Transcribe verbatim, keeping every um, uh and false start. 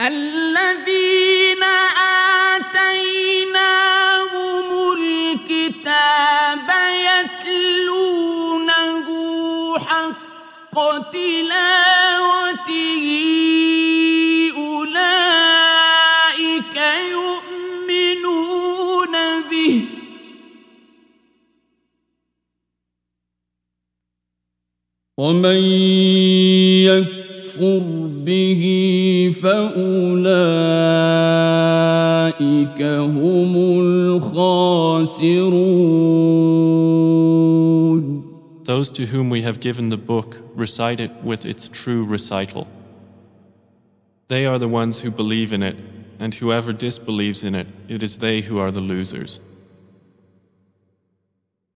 الذين آتيناهم الكتاب يتلونه حق تلاوته أولئك يؤمنون به ومن يكفر به فأولئك هم الخاسرون. Those to whom we have given the book recite it with its true recital. They are the ones who believe in it, and whoever disbelieves in it, it is they who are the losers.